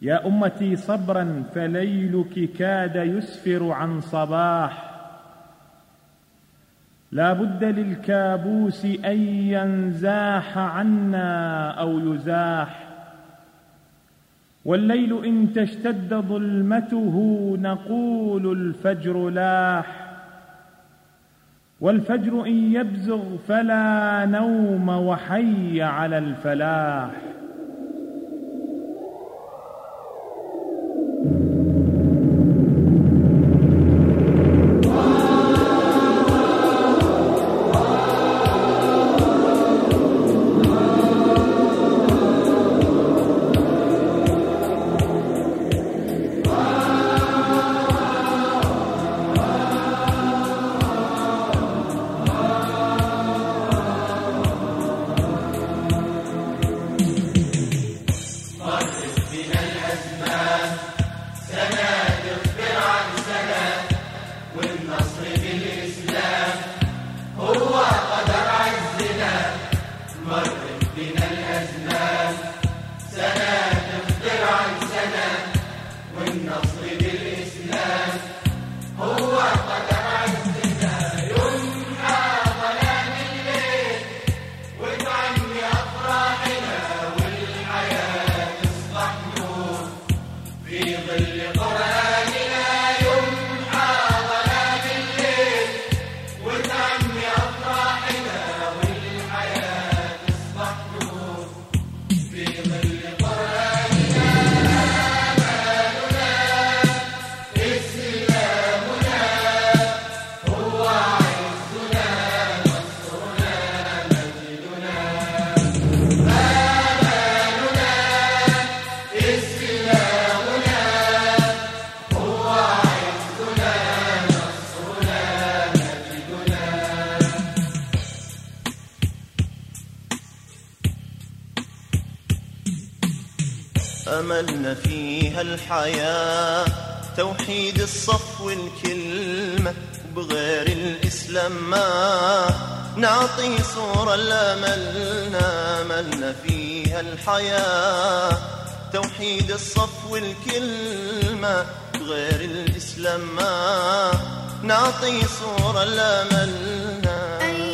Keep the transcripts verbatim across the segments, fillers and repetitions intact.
يا أمتي صبرا فليلك كاد يسفر عن صباح، لا بد للكابوس أن ينزاح عنا أو يزاح، والليل إن تشتد ظلمته نقول الفجر لاح، والفجر إن يبزغ فلا نوم وحي على الفلاح. أملنا فيها الحياة توحيد الصف والكلمة، بغير الإسلام ما نعطي صورة لأملنا. أملنا فيها الحياة توحيد الصف والكلمة، بغير الإسلام ما نعطي صورة لأملنا.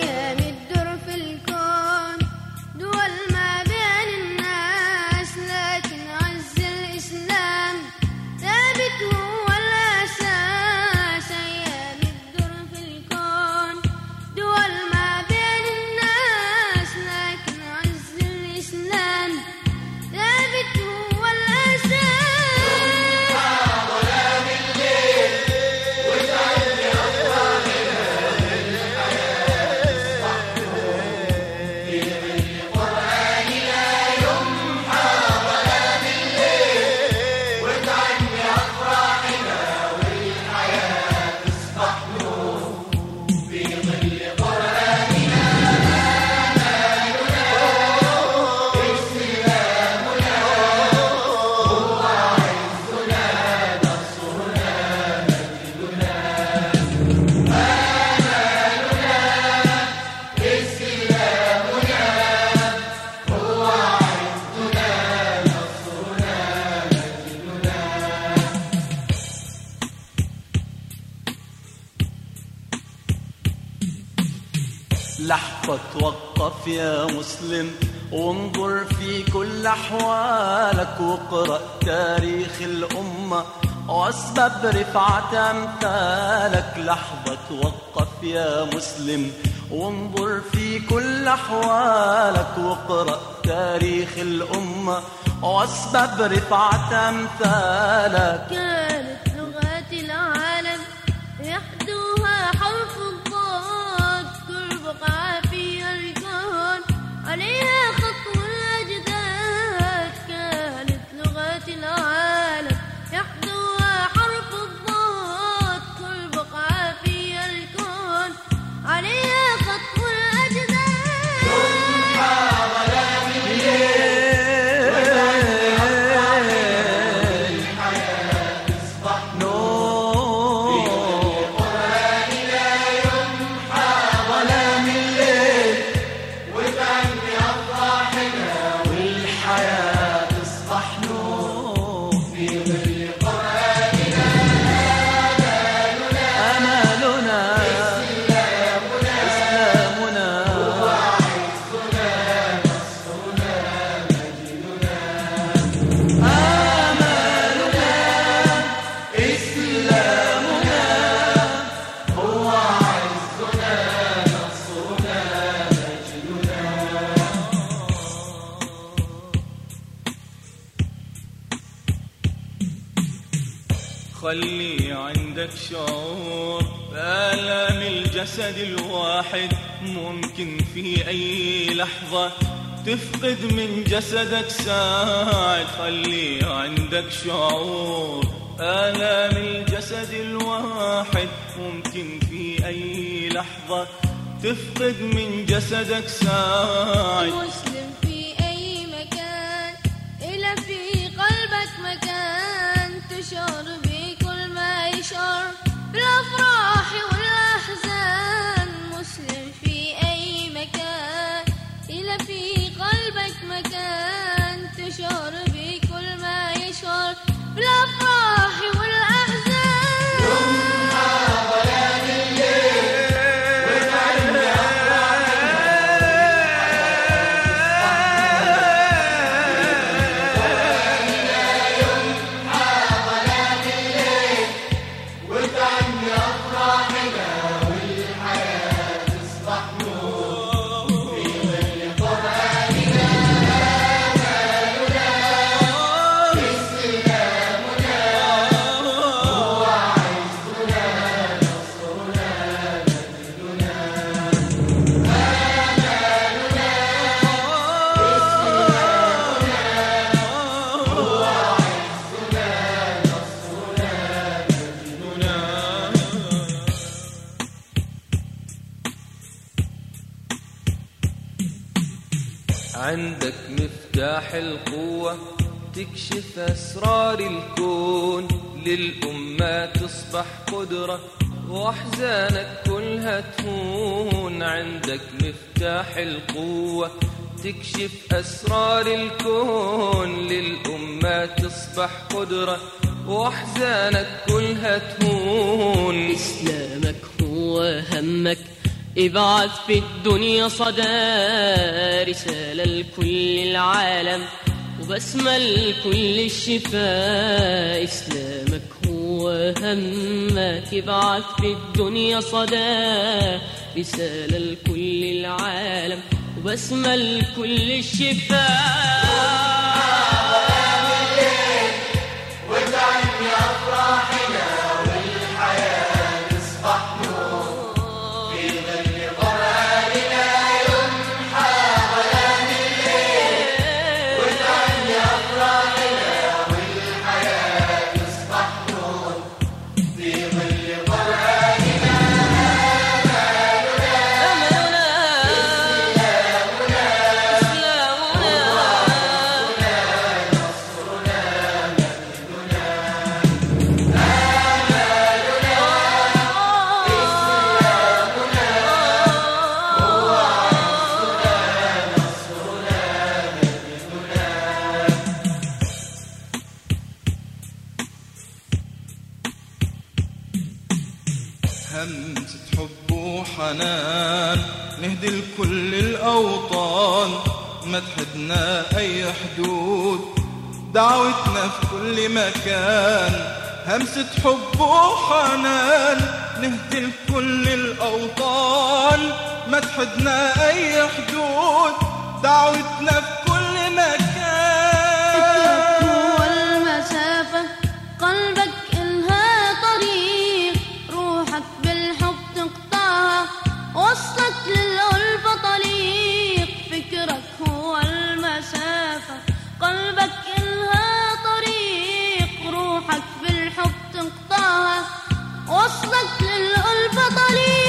لحظة توقف يا مسلم وانظر في كل أحوالك، واقرأ تاريخ الأمة وأسباب رفعة أمثالك. لحظة توقف يا مسلم وانظر في كل أحوالك، واقرأ تاريخ الأمة وأسباب رفعة أمثالك. كانت لغات العالم يحدوها حرف الضاد، كل بقعة في الكون عليها خط الأجداد. كانت لغات العالم يحدوها حرف الضاد، كل بقعة في الكون عليها خط الأجداد. وتعني أفراحنا خلي عندك شعور بآلام الجسد الواحد، ممكن في أي لحظة تفقد من جسدك ساعد. خلي عندك شعور آلام الجسد الواحد، ممكن في أي لحظة تفقد من جسدك ساعد. مسلم في أي مكان إلا في قلبك مكان، تشعر بكل ما يشعر بالأفراح والأحزان. مسلم في أي مكان إلا في قلبك مكان، تشعر بكل ما يشعر بالأفراح والأحزان. عندك مفتاح القوة تكشف أسرار الكون، للأمة تصبح قدرة وأحزانك كلها تهون. عندك مفتاح القوة تكشف أسرار الكون، للأمة تصبح قدرة وأحزانك كلها تهون. إسلامك هو همك، ابعث في الدنيا صدى رسالة لكل العالم وبسمة لكل الشفاء. إسلامك هو همك، ابعث في الدنيا صدى رسالة لكل العالم وبسمة لكل الشفاء. همسة حب وحنان نهدي لكل الأوطان، ما تحدنا أي حدود دعوتنا في كل مكان. همسة حب وحنان نهدي لكل الأوطان، ما تحدنا أي حدود دعوتنا في كل مكان. فكرك هو المسافة، قلبك إنها طريق، روحك بالحب تقطعها وصلك للألفة طليق. فكرك هو المسافة، قلبك إنها طريق، روحك بالحب تقطعها وصلك للألفة طليق.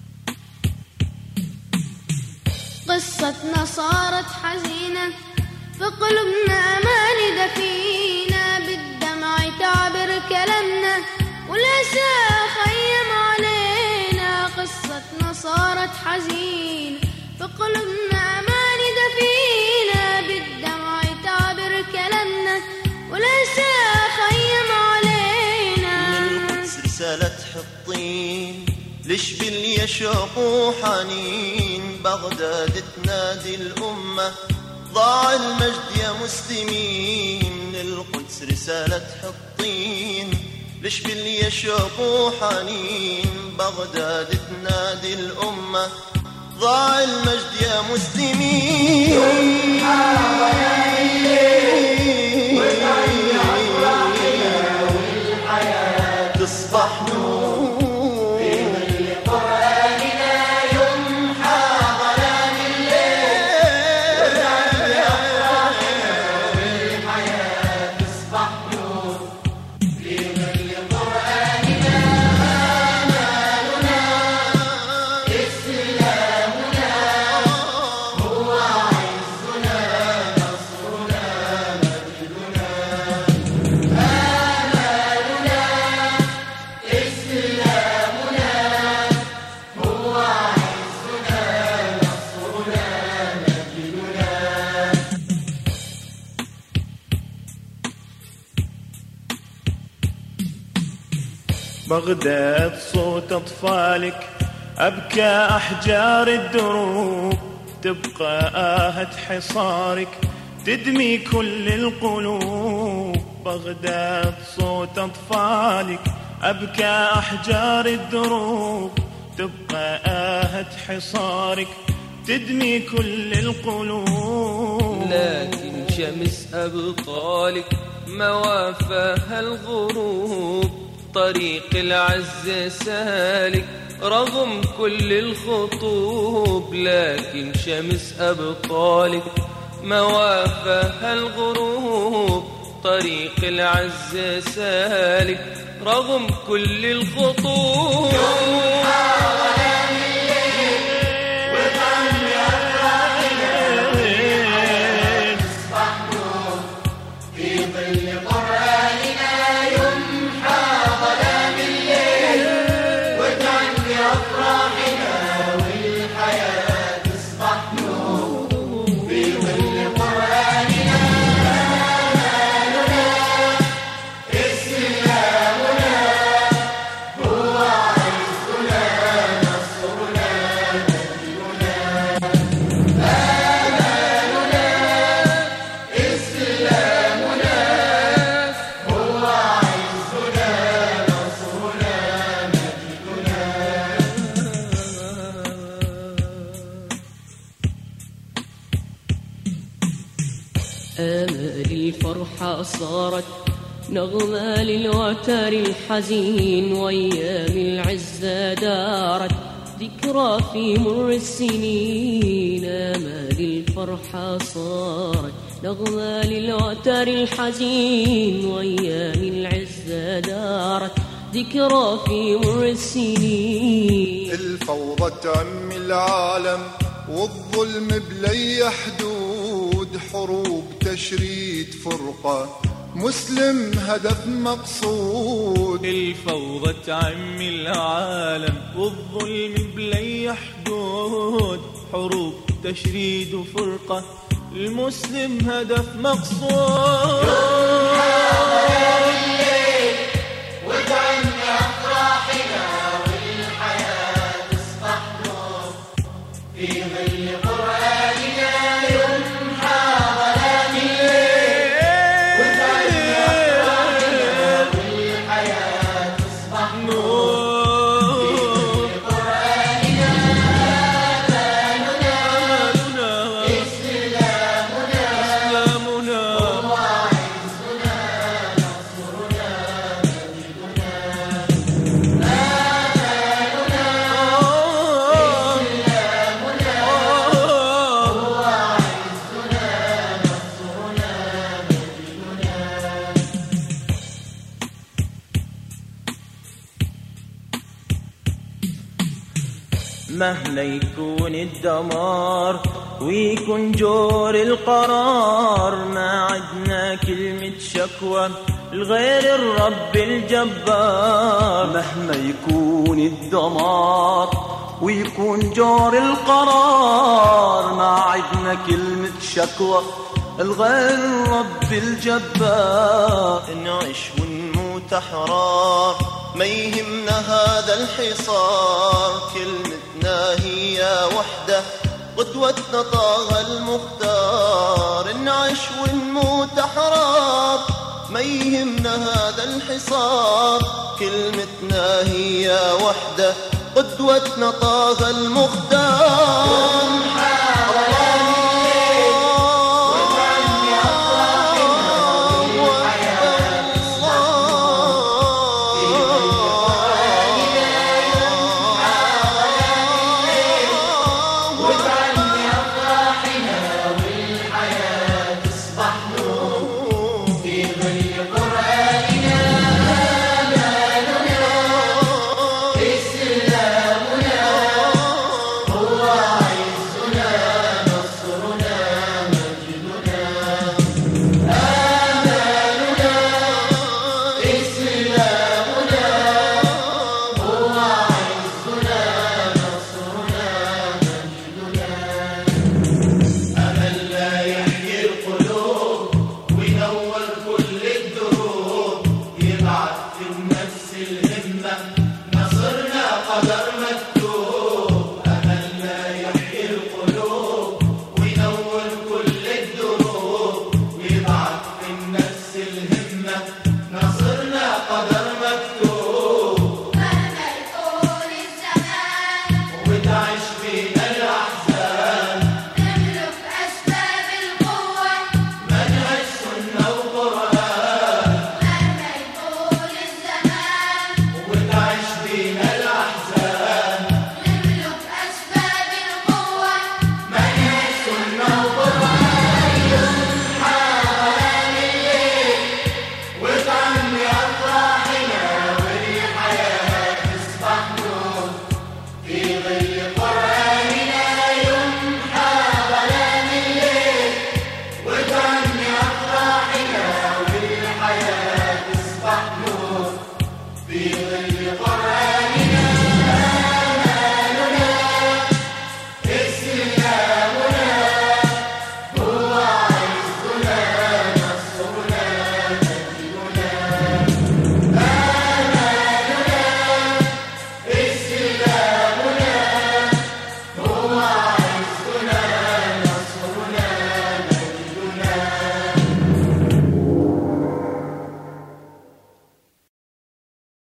قصتنا صارت حزينة في قلوبنا أمان دفينا بالدمع تعبر كلامنا والأسى خيم علينا قصتنا صارت حزينة في قلوبنا أمان دفينا بالدمع تعبر كلامنا والأسى خيم علينا من القدس رسالة حطين لشبل يشوق وحنين بغداد تنادي الأمة ضاع المجد يا مسلمين من القدس رسالة حطين لشبل يشوق وحنين بغداد تنادي الأمة ضاع المجد يا مسلمين يوم حاضر الليل وتعني عطرنا والحياة تصبح نور بغداد صوت أطفالك أبكى أحجار الدروب تبقى آهة حصارك تدمي كل القلوب بغداد صوت أطفالك أبكى أحجار الدروب تبقى آهة حصارك تدمي كل القلوب لكن شمس أبطالك ما وافاها الغروب طريق العز سالك رغم كل الخطوب لكن شمس أبطالك ما وافاها الغروب طريق العز سالك رغم كل الخطوب آمال الفرحة صارت نغمة للوتر الحزين وأيام العزة دارت ذكرى في مر السنين آمال الفرحة صارت نغمة للوتر الحزين وأيام العزة دارت ذكرى في مر السنين الفوضى تعم العالم والظلم بلي حدود حروب تشريد فرقة مسلم هدف مقصود الفوضى تعم العالم والظلم بلي حدود حروب تشريد وفرقة المسلم هدف مقصود مهما يكون الدمار ويكون جور القرار. ما عدنا كلمة شكوى لغير الرب الجبار. مهما يكون الدمار ويكون جور القرار، ما عدنا كلمة شكوى الغير الرب الجبار. نعيش ونموت أحرار، ما يهمنا هذا الحصار. كلمتنا هي وحدة، قدوتنا طه المختار. نعيش ونموت أحرار، ما يهمنا هذا الحصار. كلمتنا هي وحدة، قدوتنا طه المختار. Allah